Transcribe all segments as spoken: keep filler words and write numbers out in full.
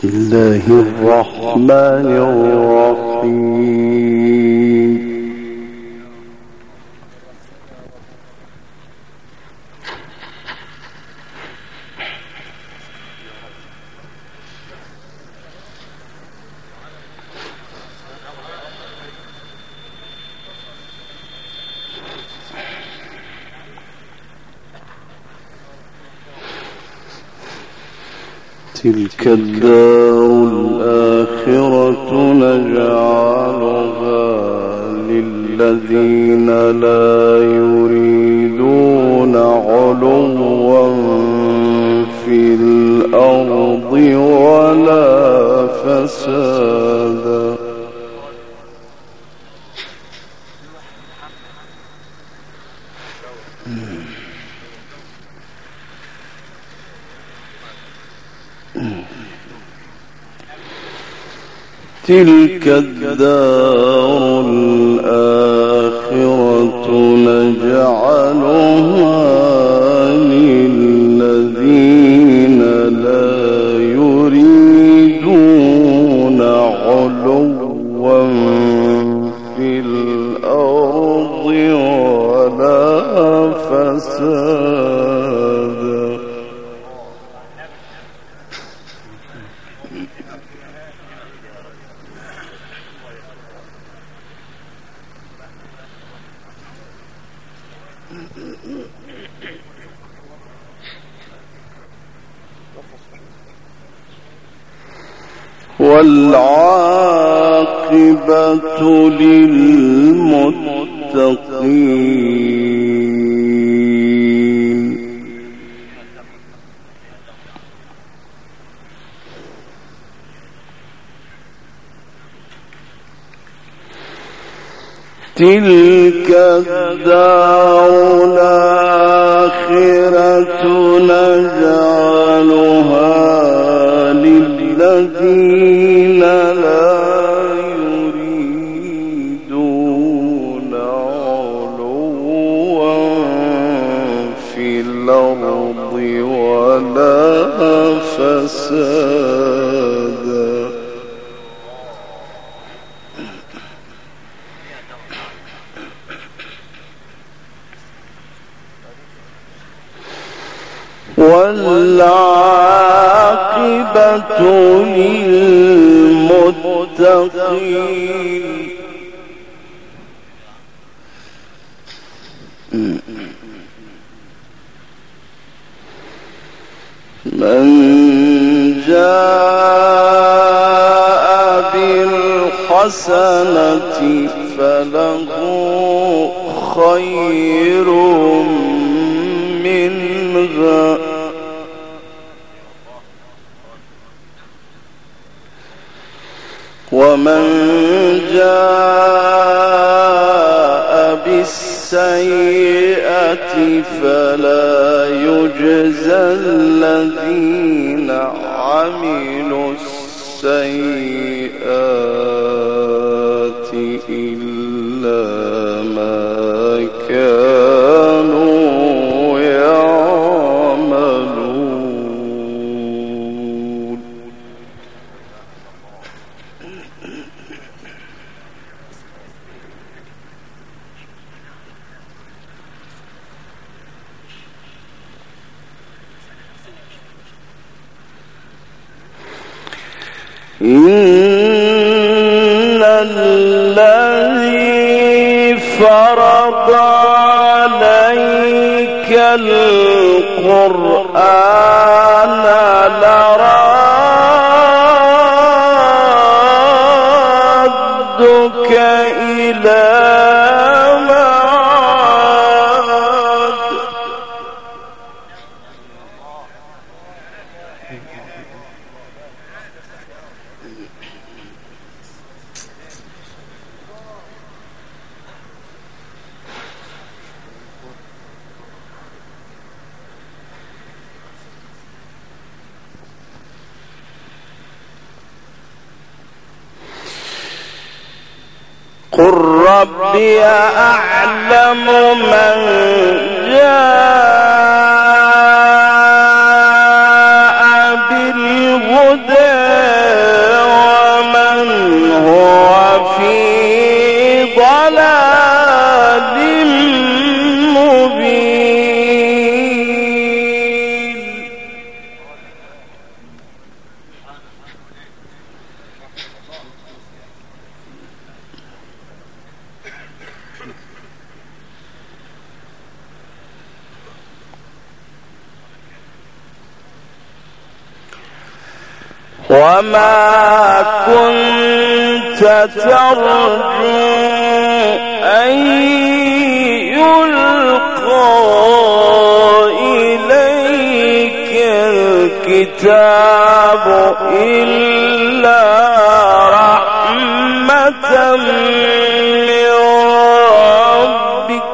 بسم الله الرحمن الرحيم. تلك الدار الآخرة نجعلها للذين لا يريدون علوا في الأرض ولا فسادا. تلك الدار الآخرة نجعلها للذين لا يريدون علوا في الأرض ولا فسادا. والعاقبة للمتقين. تلك الدار الآخرة نجعلها للذين لا يريدون علوا في الأرض ولا فسادا. والعاقبة للمتقين. من جاء بالحسنة فله خير منها ومن جاء بالسيئة فلا يجزى الذين عملوا السيئات إلا ما كانوا يعملون. إن الذي فرض عليك القرآن لرادك إلى معاد. قل ربي أعلم من جاء بالهدى وما كنت ترجو أن يلقى إليك الكتاب إلا رحمة من ربك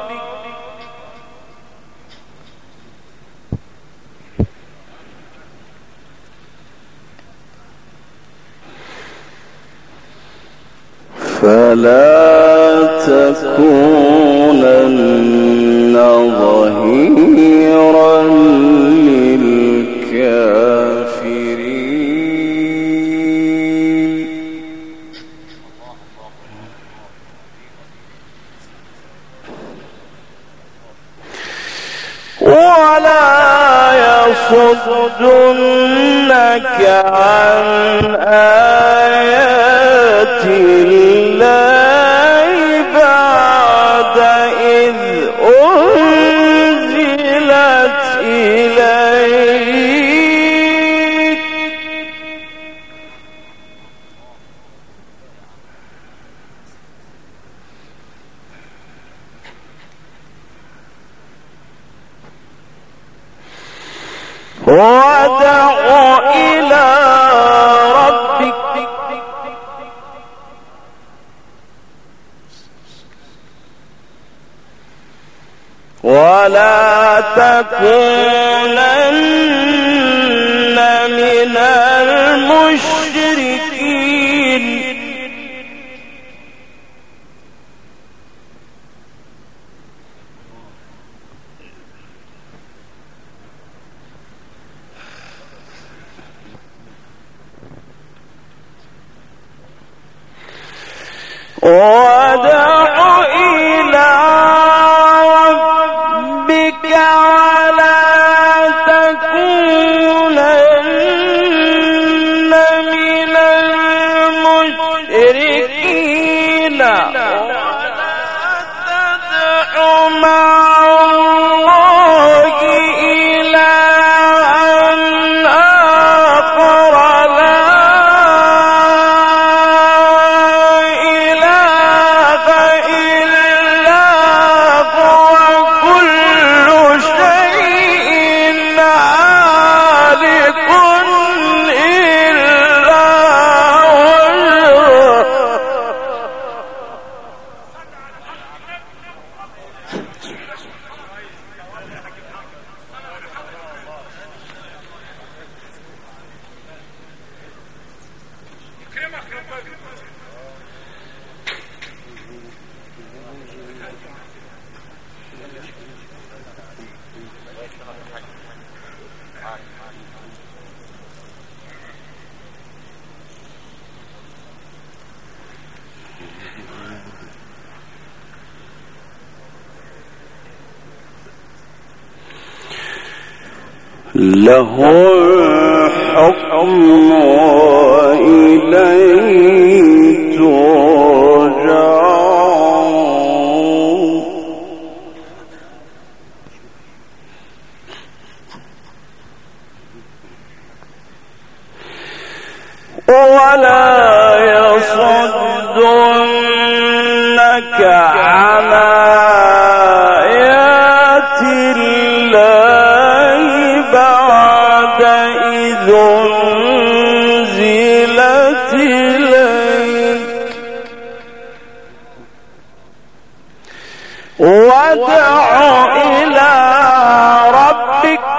فلا تكونن ظهيرا للكافرين ولا يصدنك عن آيات الله بعد إذ أنزلت إليك وادع إلى ربك ولا تكونن من المشركين وادع إلى ربك ولا تكونن من المشركين ولا تدع مع الله إلها آخر لا له الحكم وإليه ترجعون ولا يصدنك عن آيات الله بعد إذ أنزلت إليك وادع إلى ربك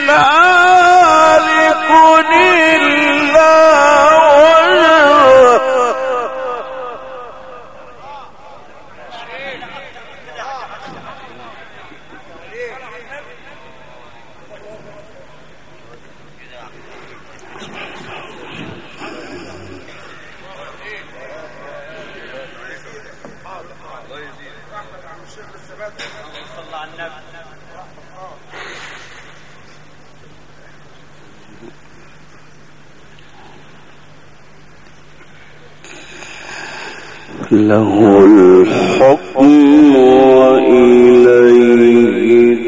هالك إلا وجهه له الحكم وإليه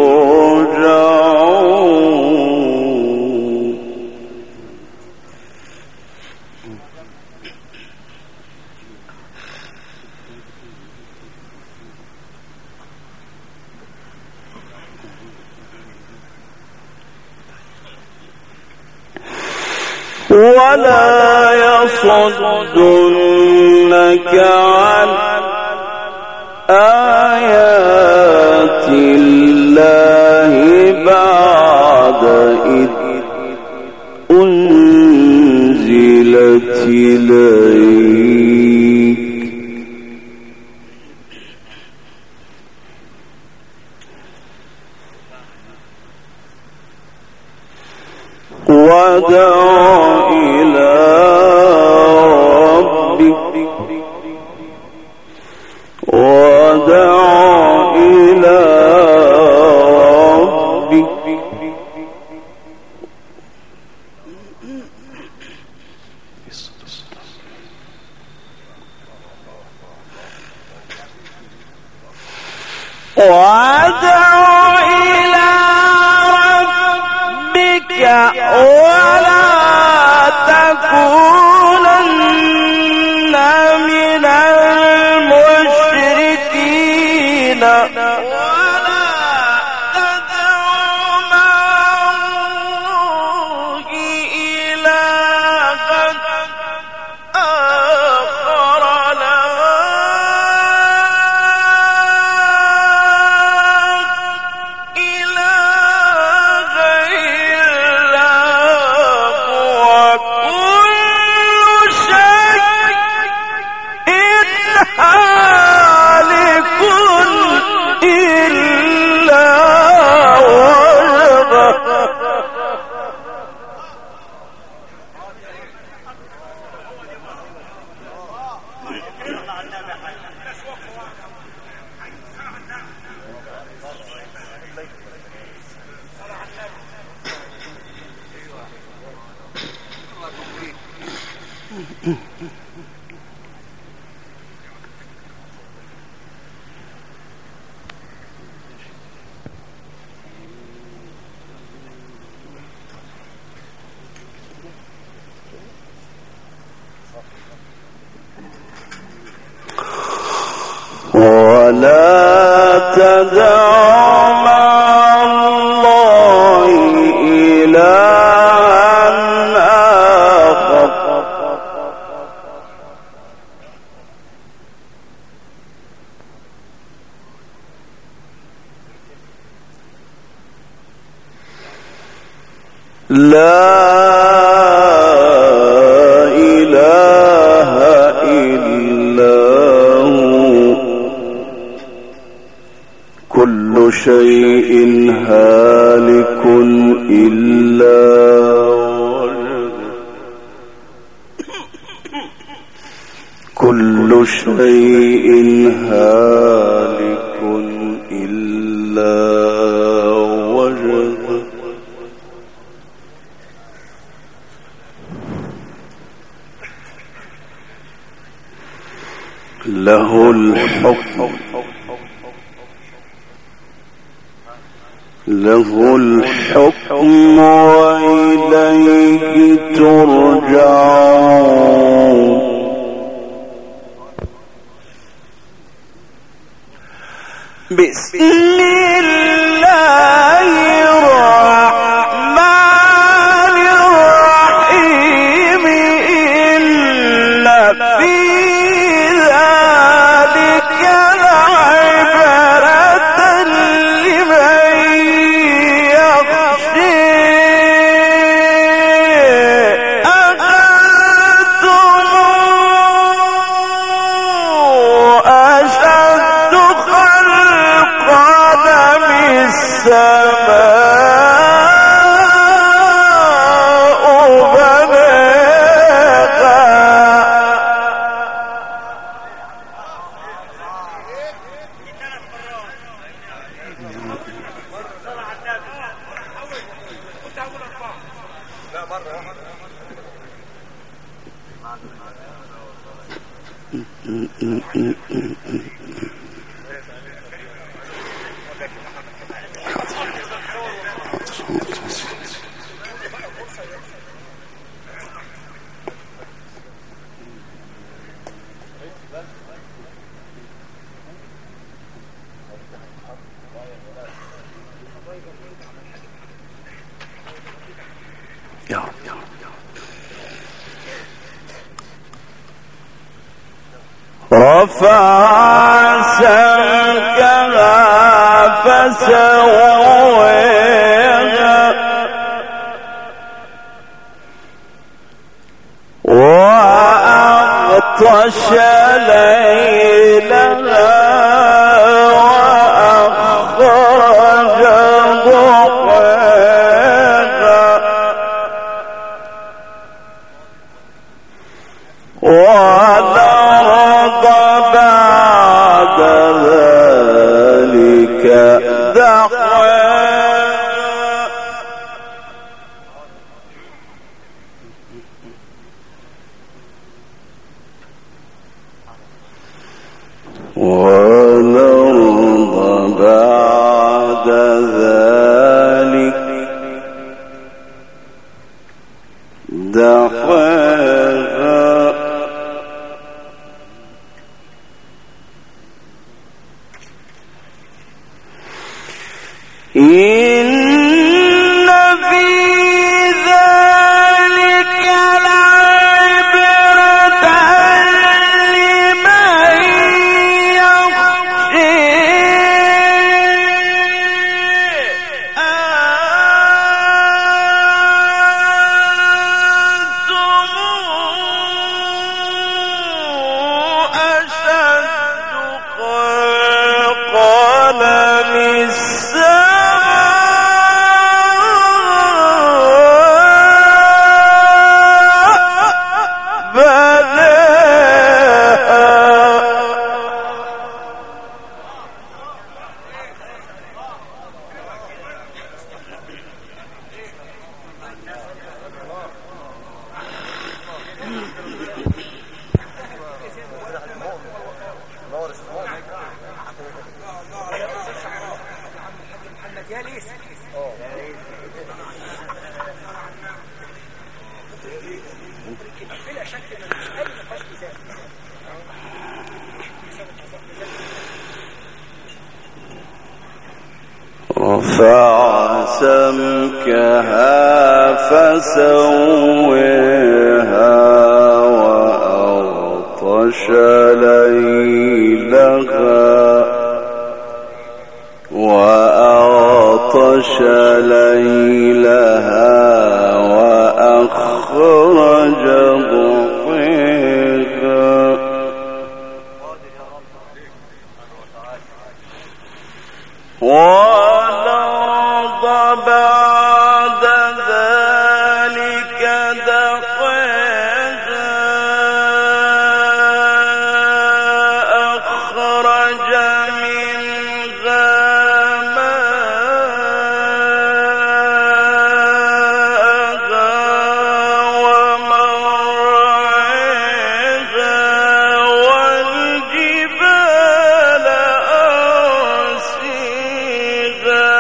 ترجعون ولا يصدنك عن آيات الله بعد إذ أنزلت إليك ودع إلى ربك ودع إلى ربك ودع إلى ربك ولا تكونن من المشركين ولا تدع مع الله إلها آخر لا إله إلا هو كل شيء هالك إلا وجهه ولا تدع مع الله إلها آخر لا إله إلا هو كل شيء هالك إلا وجهه كل شيء هالك إلا وجهه له الحكم له الحكم وإليه ترجعون بسم الله الرحمن الرحيم إن في ذلك لعبرة لمن يخشى رفع سمكها فسويها وأغطش ليلها وأخرج ضحاها والأرض بعد ذلك دحاها والأرض بعد ذلك دحاها إن في ذلك لعبرة لمن يخشى أنتم أشد خلقا من رفع سمكها فسويها وأغطش ليلها وأغطش ليلها وأخرج ضحاها والأرض بعد ذلك دحاها أخرج منها ماءها ومرعاها والجبال أرسيها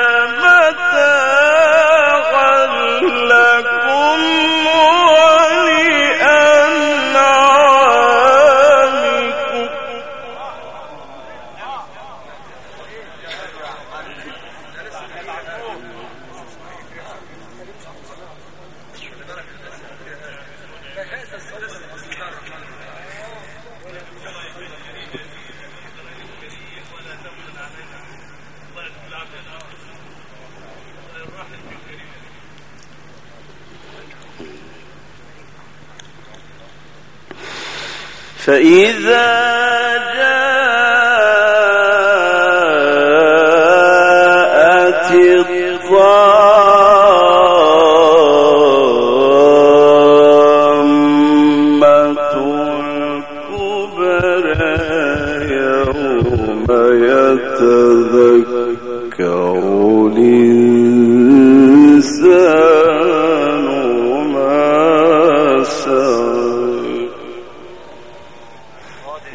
متاعا لكم ولأنعامكم فإذا جاءت الطامة الكبرى يوم يتذكر الإنسان ما سعى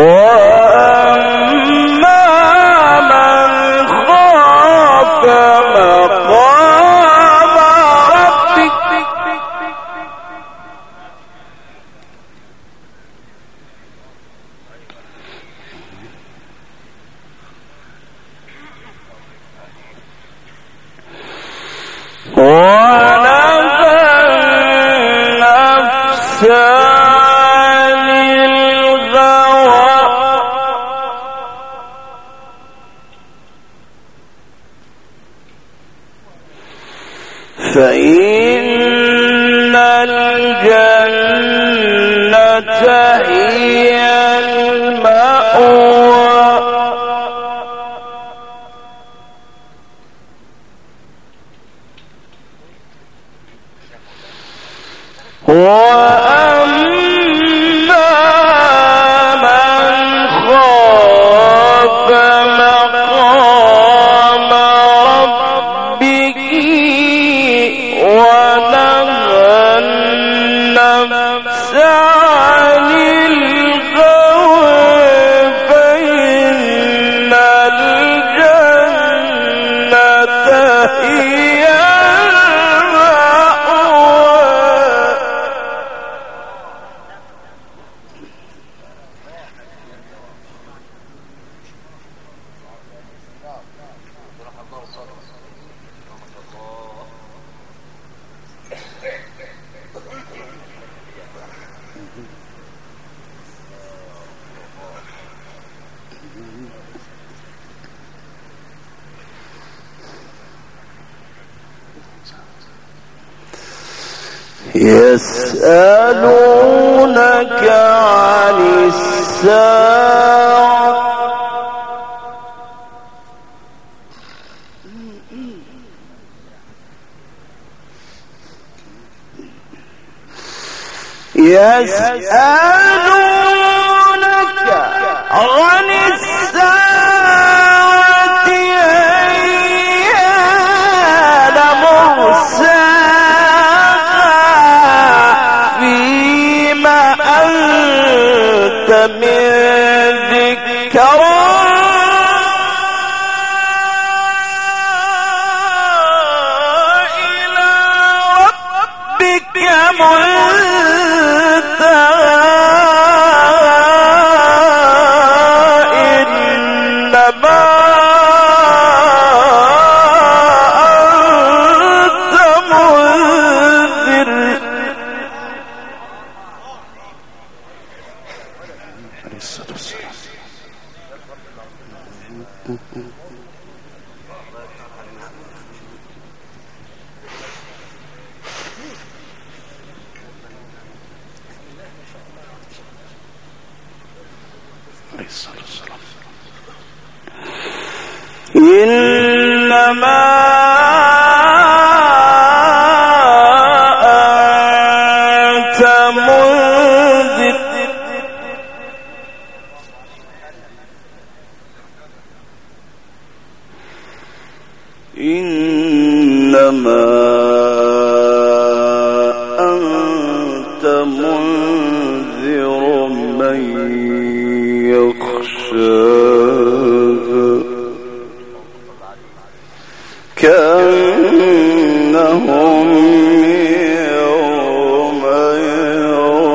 فإن الجنة هي المأوى وأما من خاف مقام ربه ونهى النفس عن الهوى فإن الجنة هي يسألونك عن الساعة يسألونك عن الساعة أيان مرساها فيما أنت من ذكرى إلى ربك منتهى إنما أنت منذر عليه الصلاة والسلام. إنما أنت منذر إنما أنت منذر من يخشاها كأنهم يوم يرونها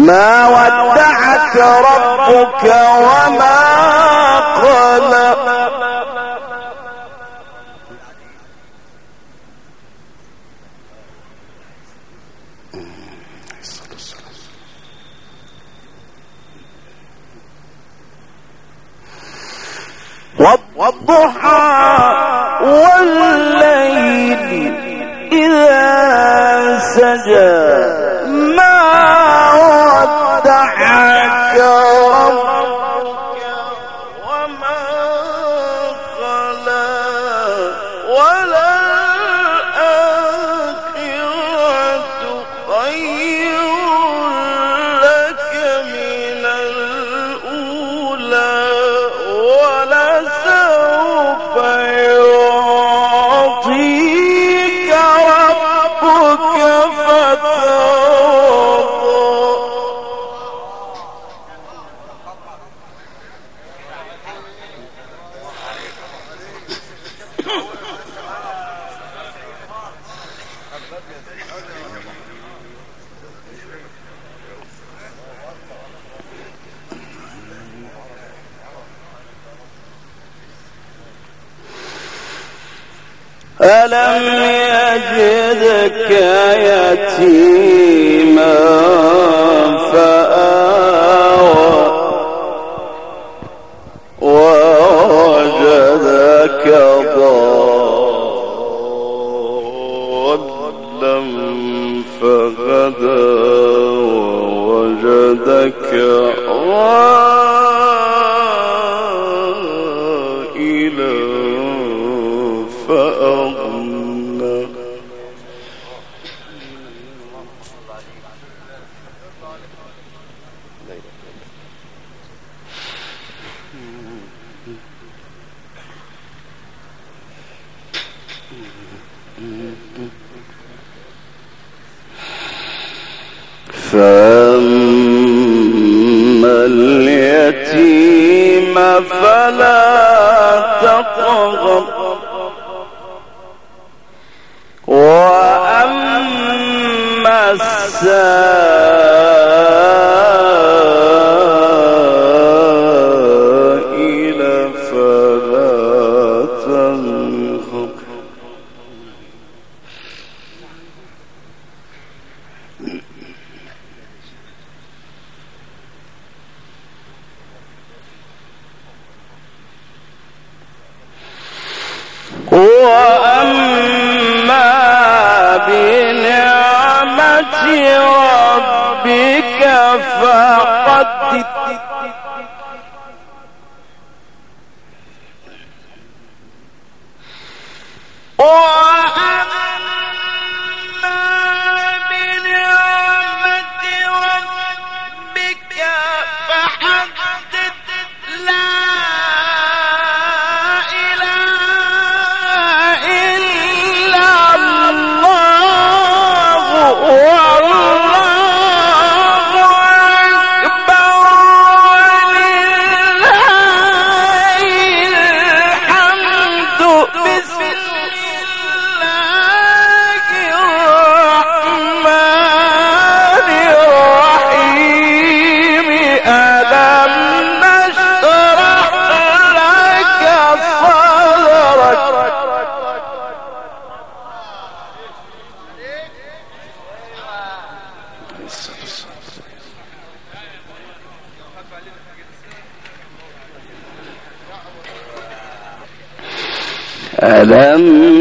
ما ودعك ربك وما قلى والضحى والليل إذا سجى ما ودعك ربك وما قلى وللآخرة خير لك من الأولى ولسوف يعطيك ربك فترضى. ألم يجدك يتيما فآوى ووجدك ضالا فهدى ووجدك عائلا فأغنى. فأما اليتيم فلا تقهر وأما السائل فلا تنهر. وأما بنعمة ربك فحدث. ألم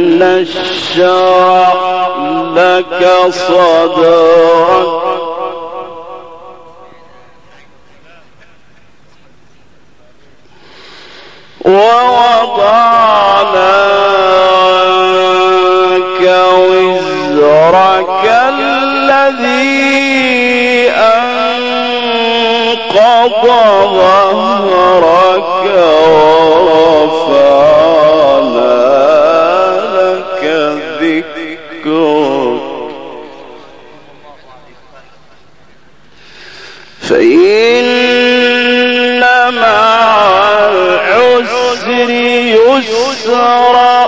نشرح لك صدرك ووضعنا عنك وزرك الذي أنقض ظهرك ورفعنا لك ذكرك فإن مع العسر يسرا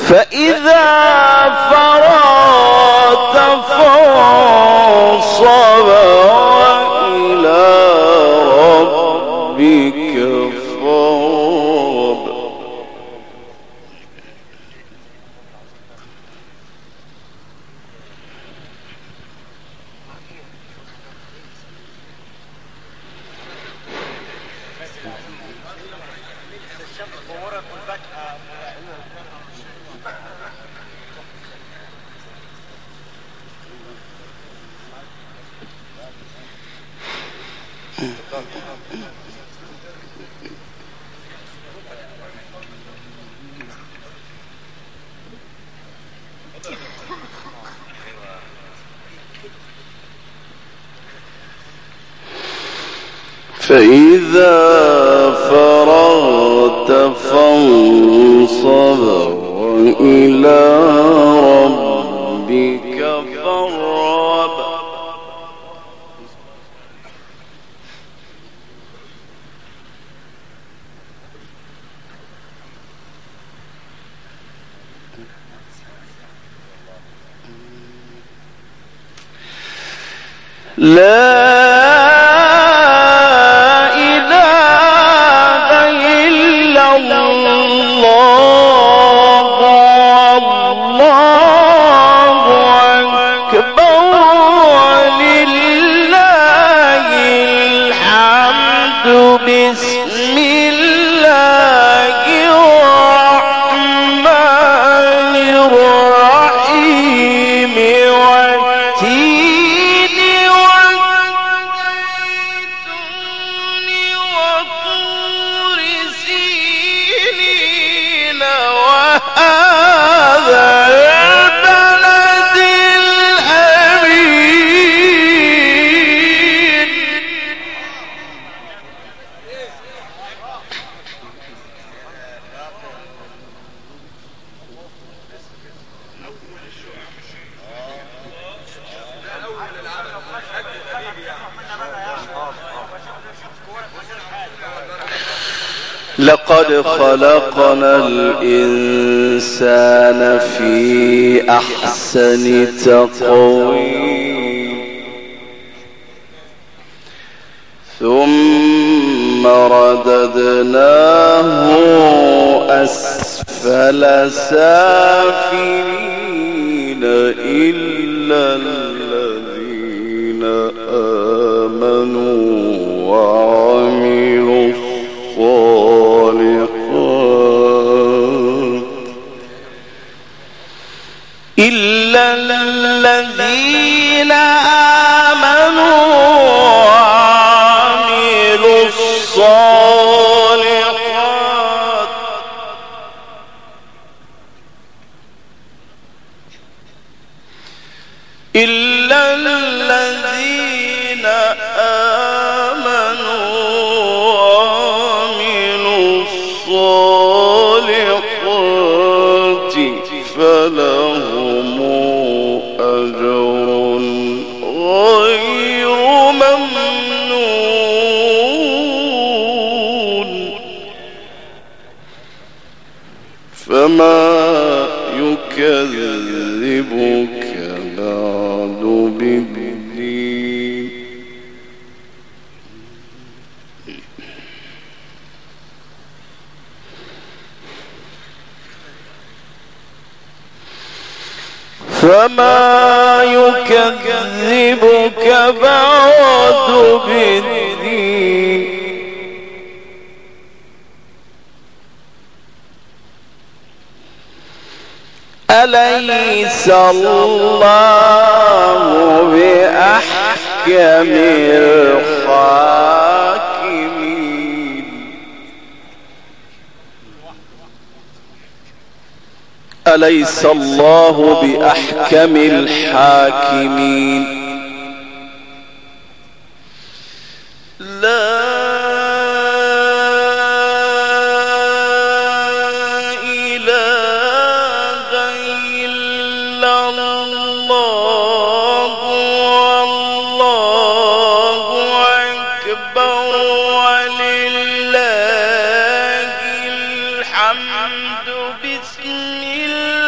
فإذا فرغت فانصب وإلى ربك فارغب. فإذا فرغت فانصب وإلى ربك فارغب. لا لقد خلقنا الإنسان في أحسن تقويم ثم رددناه أسفل سافلين إلا الذين آمنوا وعملوا الصالحات إلا الذين آمنوا وعملوا الصالحات إلا الذين آمنوا وعملوا الصالحات فلهم أجر غير ممنون. فما يكذبك بعد بالدين فما يكذبك بعد بالدين أليس الله بأحكم الحاكمين أليس الله بأحكم الحاكمين لا الحمد بسم الله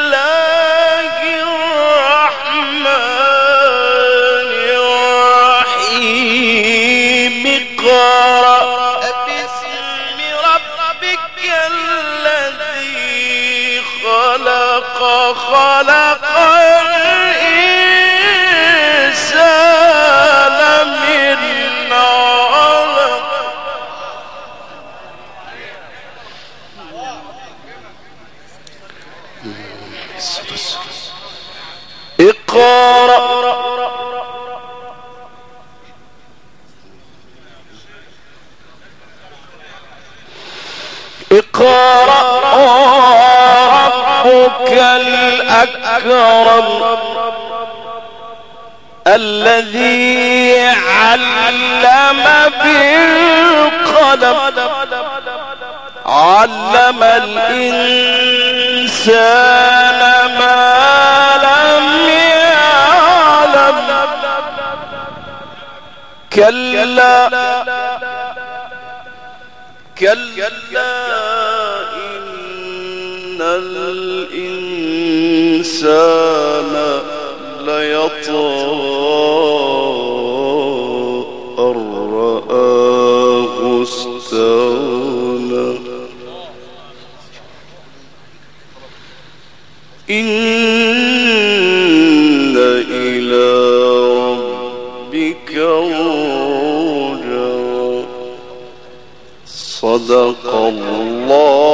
خلق الإنسان من علق اقرأ اقرأ ربك الأكرم الذي علم بالقلم علم الإنسان ما لم يعلم كلا كلا إن الإنسان ليطغى أن رآه استغنى إن إلى ربك الرجعى صدق الله